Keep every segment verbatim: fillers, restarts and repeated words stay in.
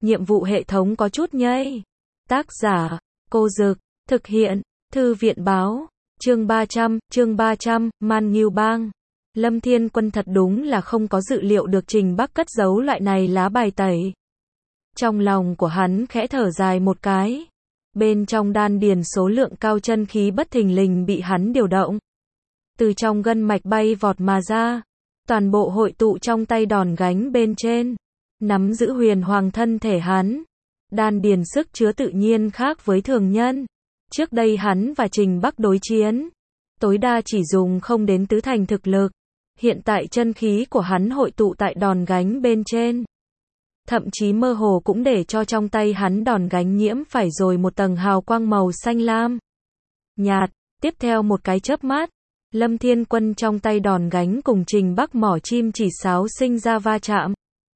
nhiệm vụ hệ thống có chút nhây. Tác giả, Cô Dực, thực hiện, Thư viện báo, chương ba trăm, chương ba trăm, Man Ngưu Bang. Lâm Thiên Quân thật đúng là không có dự liệu được Trình Bắc cất giấu loại này lá bài tẩy. Trong lòng của hắn khẽ thở dài một cái. Bên trong đan điền số lượng cao chân khí bất thình lình bị hắn điều động. Từ trong gân mạch bay vọt mà ra. Toàn bộ hội tụ trong tay đòn gánh bên trên. Nắm giữ huyền hoàng thân thể hắn. Đan điền sức chứa tự nhiên khác với thường nhân. Trước đây hắn và Trình Bắc đối chiến. Tối đa chỉ dùng không đến tứ thành thực lực. Hiện tại chân khí của hắn hội tụ tại đòn gánh bên trên. Thậm chí mơ hồ cũng để cho trong tay hắn đòn gánh nhiễm phải rồi một tầng hào quang màu xanh lam. Nhạt, tiếp theo một cái chớp mắt. Lâm Thiên Quân trong tay đòn gánh cùng Trình Bắc mỏ chim chỉ sáo sinh ra va chạm.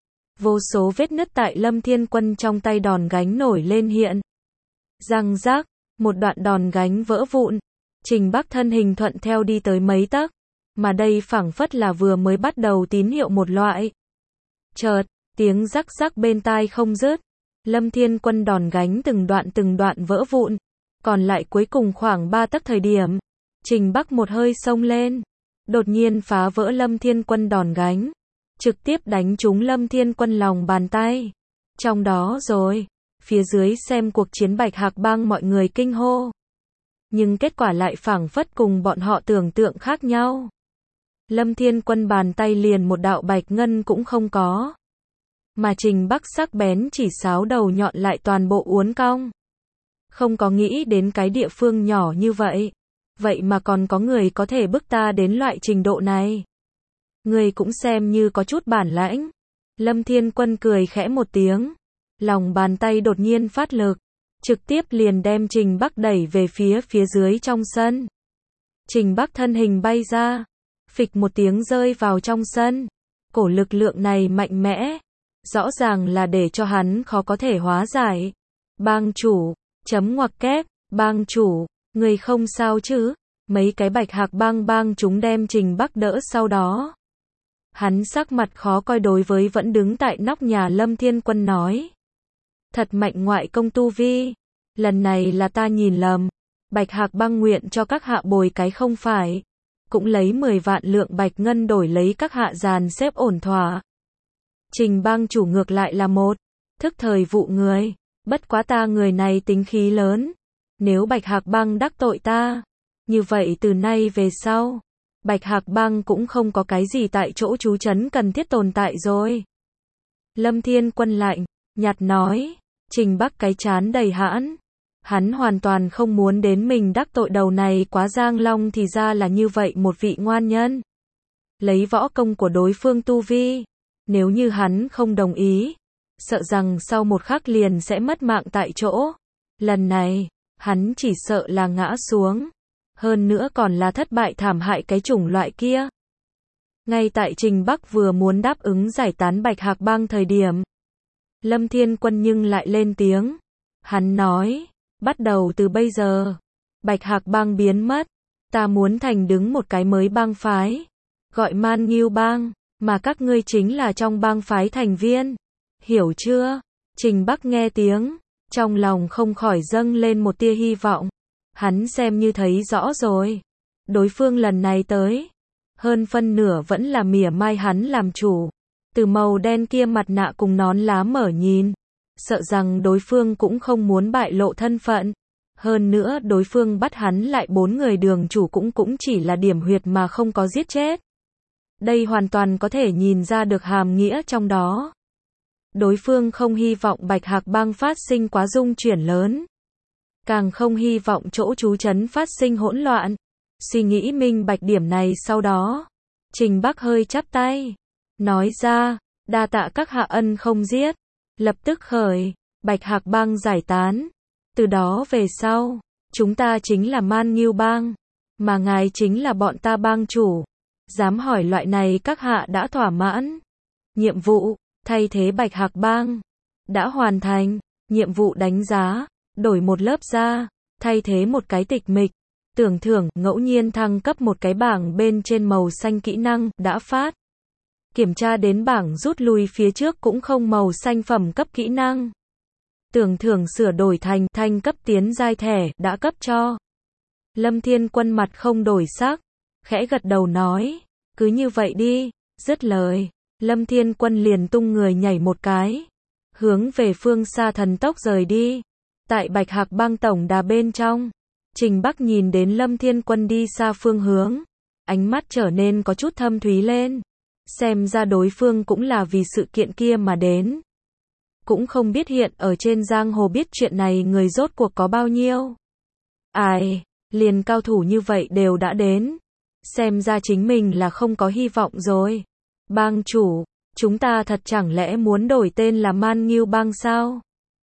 Vô số vết nứt tại Lâm Thiên Quân trong tay đòn gánh nổi lên hiện. Răng rác, một đoạn đòn gánh vỡ vụn. Trình Bắc thân hình thuận theo đi tới mấy tấc. Mà đây phảng phất là vừa mới bắt đầu tín hiệu một loại. Chợt, tiếng rắc rắc bên tai không dứt. Lâm Thiên Quân đòn gánh từng đoạn từng đoạn vỡ vụn. Còn lại cuối cùng khoảng ba tấc thời điểm. Trình Bắc một hơi xông lên. Đột nhiên phá vỡ Lâm Thiên Quân đòn gánh. Trực tiếp đánh trúng Lâm Thiên Quân lòng bàn tay. Trong đó rồi. Phía dưới xem cuộc chiến Bạch Hạc Bang mọi người kinh hô. Nhưng kết quả lại phảng phất cùng bọn họ tưởng tượng khác nhau. Lâm Thiên Quân bàn tay liền một đạo bạch ngân cũng không có. Mà Trình Bắc sắc bén chỉ sáo đầu nhọn lại toàn bộ uốn cong. Không có nghĩ đến cái địa phương nhỏ như vậy. Vậy mà còn có người có thể bức ta đến loại trình độ này. Người cũng xem như có chút bản lãnh. Lâm Thiên Quân cười khẽ một tiếng. Lòng bàn tay đột nhiên phát lực. Trực tiếp liền đem Trình Bắc đẩy về phía phía dưới trong sân. Trình Bắc thân hình bay ra. Phịch một tiếng rơi vào trong sân. Cổ lực lượng này mạnh mẽ. Rõ ràng là để cho hắn khó có thể hóa giải. Bang chủ, chấm ngoặc kép, bang chủ, người không sao chứ? Mấy cái Bạch Hạc Bang bang chúng đem Trình Bắc đỡ sau đó. Hắn sắc mặt khó coi đối với vẫn đứng tại nóc nhà Lâm Thiên Quân nói. Thật mạnh ngoại công tu vi. Lần này là ta nhìn lầm. Bạch Hạc Bang nguyện cho các hạ bồi cái không phải. Cũng lấy mười vạn lượng bạch ngân đổi lấy các hạ dàn xếp ổn thỏa. Trình bang chủ ngược lại là một thức thời vụ người. Bất quá ta người này tính khí lớn. Nếu Bạch Hạc Bang đắc tội ta. Như vậy từ nay về sau. Bạch Hạc Bang cũng không có cái gì tại chỗ trú trấn cần thiết tồn tại rồi. Lâm Thiên Quân lạnh, nhạt nói. Trình Bắc cái chán đầy hãn. Hắn hoàn toàn không muốn đến mình đắc tội đầu này quá Giang Long thì ra là như vậy một vị ngoan nhân. Lấy võ công của đối phương tu vi. Nếu như hắn không đồng ý. Sợ rằng sau một khắc liền sẽ mất mạng tại chỗ. Lần này, hắn chỉ sợ là ngã xuống. Hơn nữa còn là thất bại thảm hại cái chủng loại kia. Ngay tại Trình Bắc vừa muốn đáp ứng giải tán Bạch Hạc Bang thời điểm. Lâm Thiên Quân nhưng lại lên tiếng. Hắn nói, bắt đầu từ bây giờ, Bạch Hạc Bang biến mất. Ta muốn thành đứng một cái mới bang phái. Gọi Man Ngưu Bang, mà các ngươi chính là trong bang phái thành viên. Hiểu chưa? Trình Bắc nghe tiếng, trong lòng không khỏi dâng lên một tia hy vọng. Hắn xem như thấy rõ rồi. Đối phương lần này tới. Hơn phân nửa vẫn là mỉa mai hắn làm chủ. Từ màu đen kia mặt nạ cùng nón lá mở nhìn. Sợ rằng đối phương cũng không muốn bại lộ thân phận. Hơn nữa đối phương bắt hắn lại bốn người đường chủ cũng cũng chỉ là điểm huyệt mà không có giết chết. Đây hoàn toàn có thể nhìn ra được hàm nghĩa trong đó. Đối phương không hy vọng Bạch Hạc Bang phát sinh quá dung chuyển lớn. Càng không hy vọng chỗ trú trấn phát sinh hỗn loạn. Suy nghĩ minh bạch điểm này sau đó. Trình Bắc hơi chắp tay. Nói ra, đa tạ các hạ ân không giết. Lập tức khởi, Bạch Hạc Bang giải tán. Từ đó về sau, chúng ta chính là Man Ngưu Bang. Mà ngài chính là bọn ta bang chủ. Dám hỏi loại này các hạ đã thỏa mãn. Nhiệm vụ, thay thế Bạch Hạc Bang. Đã hoàn thành, nhiệm vụ đánh giá. Đổi một lớp ra, thay thế một cái tịch mịch, tưởng thưởng, ngẫu nhiên thăng cấp một cái bảng bên trên màu xanh kỹ năng, đã phát. Kiểm tra đến bảng rút lui phía trước cũng không màu xanh phẩm cấp kỹ năng. tưởng thưởng sửa đổi thành thanh cấp tiến giai thẻ, đã cấp cho. Lâm Thiên Quân mặt không đổi sắc, khẽ gật đầu nói, cứ như vậy đi, dứt lời, Lâm Thiên Quân liền tung người nhảy một cái, hướng về phương xa thần tốc rời đi. Tại Bạch Hạc Bang tổng đà bên trong, Trình Bắc nhìn đến Lâm Thiên Quân đi xa phương hướng, ánh mắt trở nên có chút thâm thúy lên, xem ra đối phương cũng là vì sự kiện kia mà đến. Cũng không biết hiện ở trên giang hồ biết chuyện này người rốt cuộc có bao nhiêu. Ai, liền cao thủ như vậy đều đã đến, xem ra chính mình là không có hy vọng rồi. Bang chủ, chúng ta thật chẳng lẽ muốn đổi tên là Man Nghiêu Bang sao?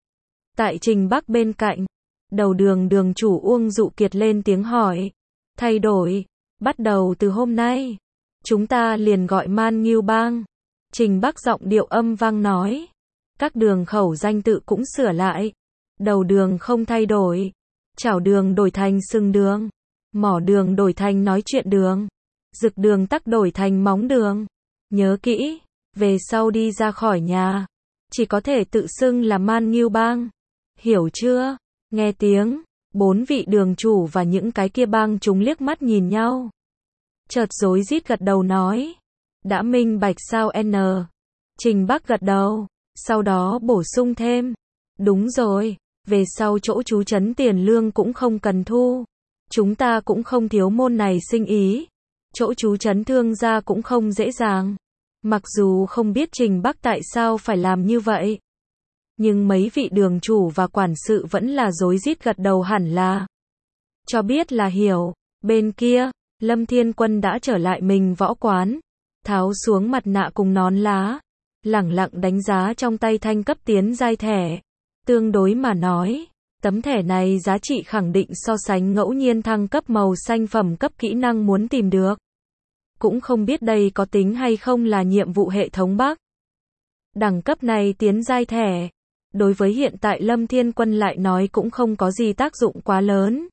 Tại Trình Bắc bên cạnh, đầu đường đường chủ Uông Dụ Kiệt lên tiếng hỏi. Thay đổi, bắt đầu từ hôm nay, chúng ta liền gọi Man Nghiêu Bang. Trình Bắc giọng điệu âm vang nói. Các đường khẩu danh tự cũng sửa lại. Đầu đường không thay đổi, chảo đường đổi thành sừng đường, mỏ đường đổi thành nói chuyện đường, rực đường tắc đổi thành móng đường. Nhớ kỹ, về sau đi ra khỏi nhà, chỉ có thể tự xưng là Man Nghiêu Bang. Hiểu chưa? Nghe tiếng, bốn vị đường chủ và những cái kia bang chúng liếc mắt nhìn nhau. Chợt rối rít gật đầu nói. Đã minh bạch sao N. Trình Bắc gật đầu, sau đó bổ sung thêm. Đúng rồi, về sau chỗ trú trấn tiền lương cũng không cần thu. Chúng ta cũng không thiếu môn này sinh ý. Chỗ trú trấn thương gia cũng không dễ dàng. Mặc dù không biết Trình Bắc tại sao phải làm như vậy, nhưng mấy vị đường chủ và quản sự vẫn là rối rít gật đầu hẳn là cho biết là hiểu. Bên kia, Lâm Thiên Quân đã trở lại mình võ quán, tháo xuống mặt nạ cùng nón lá, lẳng lặng đánh giá trong tay thanh cấp tiến giai thẻ. Tương đối mà nói, tấm thẻ này giá trị khẳng định so sánh ngẫu nhiên thăng cấp màu xanh phẩm cấp kỹ năng muốn tìm được. Cũng không biết đây có tính hay không là nhiệm vụ hệ thống Bắc. Đẳng cấp này tiến giai thẻ, đối với hiện tại Lâm Thiên Quân lại nói cũng không có gì tác dụng quá lớn.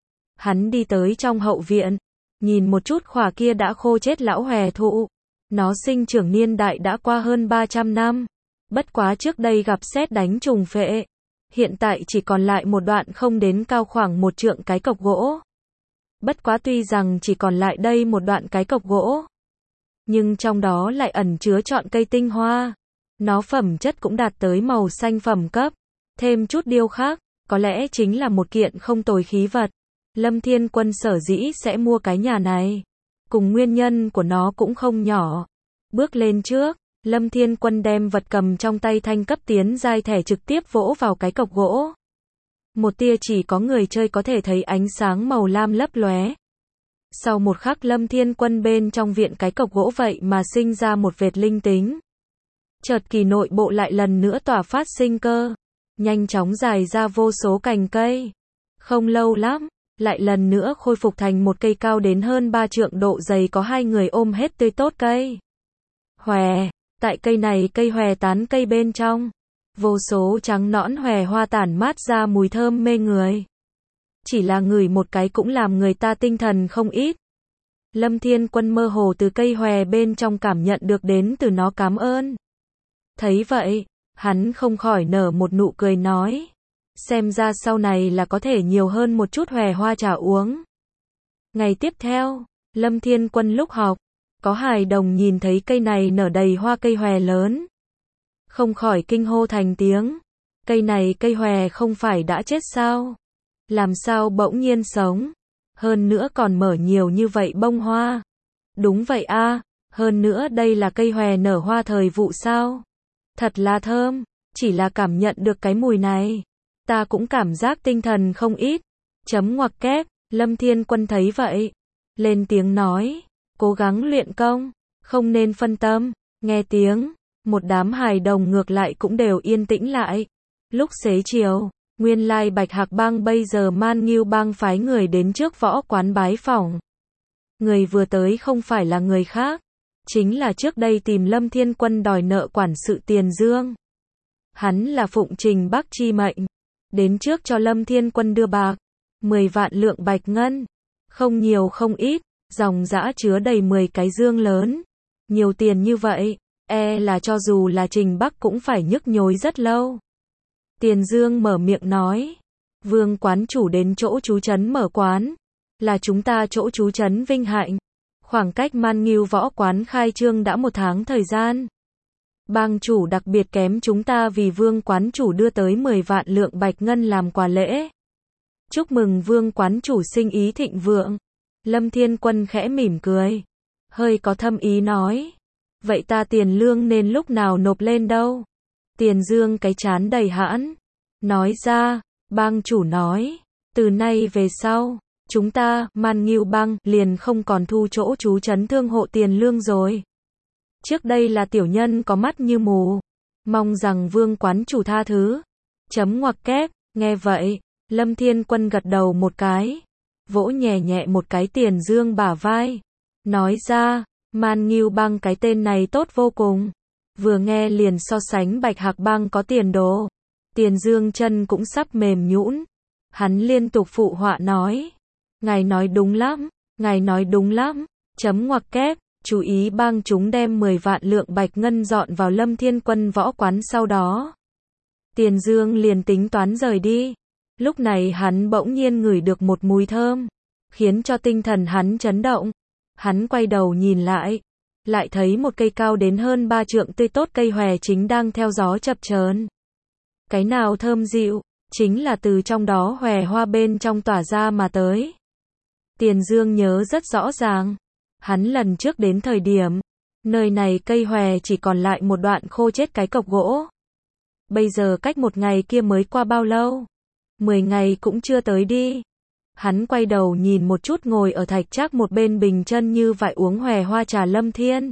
Hắn đi tới trong hậu viện, nhìn một chút khỏa kia đã khô chết lão hòe thụ. Nó sinh trưởng niên đại đã qua hơn ba trăm năm. Bất quá trước đây gặp sét đánh trùng phệ. Hiện tại chỉ còn lại một đoạn không đến cao khoảng một trượng cái cọc gỗ. Bất quá tuy rằng chỉ còn lại đây một đoạn cái cọc gỗ, nhưng trong đó lại ẩn chứa trọn cây tinh hoa. Nó phẩm chất cũng đạt tới màu xanh phẩm cấp. Thêm chút điêu khắc, có lẽ chính là một kiện không tồi khí vật. Lâm Thiên Quân sở dĩ sẽ mua cái nhà này, cùng nguyên nhân của nó cũng không nhỏ. Bước lên trước, Lâm Thiên Quân đem vật cầm trong tay thanh cấp tiến giai thẻ trực tiếp vỗ vào cái cọc gỗ. Một tia chỉ có người chơi có thể thấy ánh sáng màu lam lấp lóe. Sau một khắc Lâm Thiên Quân bên trong viện cái cọc gỗ vậy mà sinh ra một vệt linh tính. Chợt kỳ nội bộ lại lần nữa tỏa phát sinh cơ, nhanh chóng dài ra vô số cành cây. Không lâu lắm, lại lần nữa khôi phục thành một cây cao đến hơn ba trượng độ dày có hai người ôm hết tươi tốt cây. Hòe, tại cây này cây hòe tán cây bên trong, vô số trắng nõn hòe hoa tản mát ra mùi thơm mê người. Chỉ là ngửi một cái cũng làm người ta tinh thần không ít. Lâm Thiên Quân mơ hồ từ cây hòe bên trong cảm nhận được đến từ nó cảm ơn. Thấy vậy, hắn không khỏi nở một nụ cười nói. Xem ra sau này là có thể nhiều hơn một chút hòe hoa trà uống. Ngày tiếp theo, Lâm Thiên Quân lúc học, có hài đồng nhìn thấy cây này nở đầy hoa cây hòe lớn. Không khỏi kinh hô thành tiếng. Cây này cây hòe không phải đã chết sao? Làm sao bỗng nhiên sống? Hơn nữa còn mở nhiều như vậy bông hoa. Đúng vậy a, hơn nữa đây là cây hòe nở hoa thời vụ sao? Thật là thơm, chỉ là cảm nhận được cái mùi này, ta cũng cảm giác tinh thần không ít. Chấm ngoặc kép, Lâm Thiên Quân thấy vậy, lên tiếng nói, cố gắng luyện công, không nên phân tâm. Nghe tiếng, một đám hài đồng ngược lại cũng đều yên tĩnh lại. Lúc xế chiều, nguyên lai Bạch Hạc Bang bây giờ Man Nghiêu Bang phái người đến trước võ quán bái phỏng. Người vừa tới không phải là người khác, chính là trước đây tìm Lâm Thiên Quân đòi nợ quản sự Tiền Dương. Hắn là phụng Trình Bắc chi mệnh, đến trước cho Lâm Thiên Quân đưa bạc, mười vạn lượng bạch ngân, không nhiều không ít, dòng dã chứa đầy mười cái dương lớn. Nhiều tiền như vậy, e là cho dù là Trình Bắc cũng phải nhức nhối rất lâu. Tiền Dương mở miệng nói. Vương quán chủ đến chỗ trú trấn mở quán. Là chúng ta chỗ trú trấn vinh hạnh. Khoảng cách Man Ngưu võ quán khai trương đã một tháng thời gian. Bang chủ đặc biệt kém chúng ta vì vương quán chủ đưa tới mười vạn lượng bạch ngân làm quà lễ. Chúc mừng vương quán chủ sinh ý thịnh vượng. Lâm Thiên Quân khẽ mỉm cười. Hơi có thâm ý nói. Vậy ta tiền lương nên lúc nào nộp lên đâu? Tiền Dương cái trán đầy hãn. Nói ra, bang chủ nói. Từ nay về sau, chúng ta, Man Ngưu bang, liền không còn thu chỗ trú trấn thương hộ tiền lương rồi. Trước đây là tiểu nhân có mắt như mù. Mong rằng vương quán chủ tha thứ. Chấm ngoặc kép, nghe vậy, Lâm Thiên Quân gật đầu một cái. Vỗ nhẹ nhẹ một cái Tiền Dương bả vai. Nói ra, Man Ngưu bang cái tên này tốt vô cùng. Vừa nghe liền so sánh Bạch Hạc bang có tiền đồ. Tiền Dương chân cũng sắp mềm nhũn. Hắn liên tục phụ họa nói. Ngài nói đúng lắm, ngài nói đúng lắm. Chấm ngoặc kép, chú ý bang chúng đem mười vạn lượng bạch ngân dọn vào Lâm Thiên Quân võ quán sau đó. Tiền Dương liền tính toán rời đi. Lúc này hắn bỗng nhiên ngửi được một mùi thơm, khiến cho tinh thần hắn chấn động. Hắn quay đầu nhìn lại, lại thấy một cây cao đến hơn ba trượng tươi tốt cây hòe chính đang theo gió chập chờn. Cái nào thơm dịu, chính là từ trong đó hòe hoa bên trong tỏa ra mà tới. Tiền Dương nhớ rất rõ ràng, hắn lần trước đến thời điểm, nơi này cây hòe chỉ còn lại một đoạn khô chết cái cọc gỗ. Bây giờ cách một ngày kia mới qua bao lâu? Mười ngày cũng chưa tới đi. Hắn quay đầu nhìn một chút ngồi ở thạch trác một bên bình chân như vại uống hòe hoa trà Lâm Thiên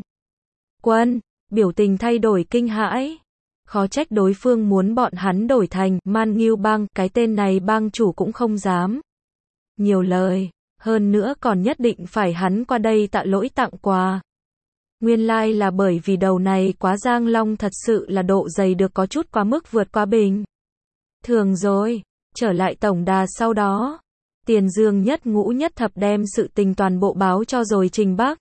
Quân, biểu tình thay đổi kinh hãi. Khó trách đối phương muốn bọn hắn đổi thành Man Ngưu bang, cái tên này bang chủ cũng không dám nhiều lời, hơn nữa còn nhất định phải hắn qua đây tạ lỗi tặng quà. Nguyên lai like là bởi vì đầu này quá Giang Long thật sự là độ dày được có chút quá mức vượt qua bình thường rồi. Trở lại tổng đà sau đó, Tiền Dương nhất ngũ nhất thập đem sự tình toàn bộ báo cho rồi Trình Bắc.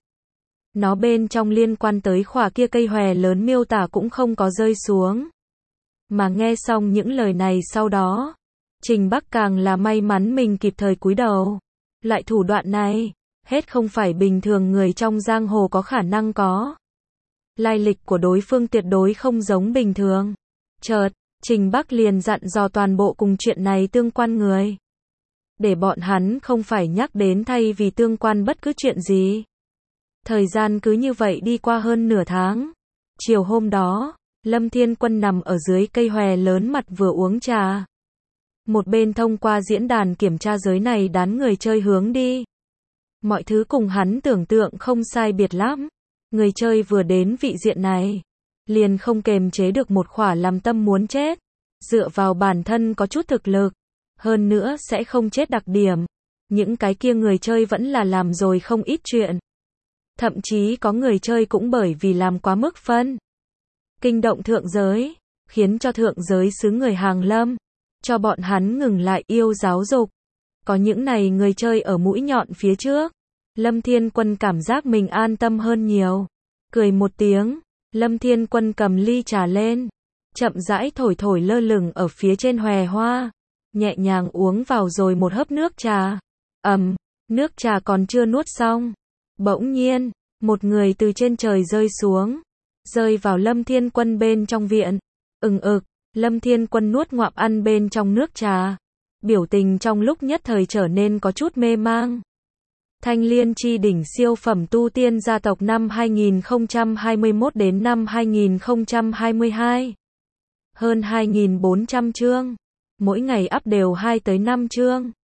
Nó bên trong liên quan tới khỏa kia cây hòe lớn miêu tả cũng không có rơi xuống. Mà nghe xong những lời này sau đó, Trình Bắc càng là may mắn mình kịp thời cúi đầu. Loại thủ đoạn này, hết không phải bình thường người trong giang hồ có khả năng có. Lai lịch của đối phương tuyệt đối không giống bình thường. Chợt, Trình Bắc liền dặn dò toàn bộ cùng chuyện này tương quan người. Để bọn hắn không phải nhắc đến thay vì tương quan bất cứ chuyện gì. Thời gian cứ như vậy đi qua hơn nửa tháng. Chiều hôm đó, Lâm Thiên Quân nằm ở dưới cây hòe lớn mặt vừa uống trà. Một bên thông qua diễn đàn kiểm tra giới này đán người chơi hướng đi. Mọi thứ cùng hắn tưởng tượng không sai biệt lắm. Người chơi vừa đến vị diện này, liền không kềm chế được một khỏa làm tâm muốn chết. Dựa vào bản thân có chút thực lực, hơn nữa sẽ không chết đặc điểm. Những cái kia người chơi vẫn là làm rồi không ít chuyện. Thậm chí có người chơi cũng bởi vì làm quá mức phân kinh động thượng giới, khiến cho thượng giới xứ người hàng lâm, cho bọn hắn ngừng lại yêu giáo dục. Có những này người chơi ở mũi nhọn phía trước, Lâm Thiên Quân cảm giác mình an tâm hơn nhiều. Cười một tiếng, Lâm Thiên Quân cầm ly trà lên, chậm rãi thổi thổi lơ lửng ở phía trên hòe hoa, nhẹ nhàng uống vào rồi một hớp nước trà. Ầm, um, nước trà còn chưa nuốt xong, bỗng nhiên, một người từ trên trời rơi xuống, rơi vào Lâm Thiên Quân bên trong viện. Ừng ực, Lâm Thiên Quân nuốt ngoạm ăn bên trong nước trà, biểu tình trong lúc nhất thời trở nên có chút mê mang. Thanh Liên chi đỉnh siêu phẩm tu tiên gia tộc năm hai nghìn không trăm hai mươi mốt đến năm hai nghìn không trăm hai mươi hai. Hơn hai nghìn bốn trăm chương, mỗi ngày up đều hai tới năm chương.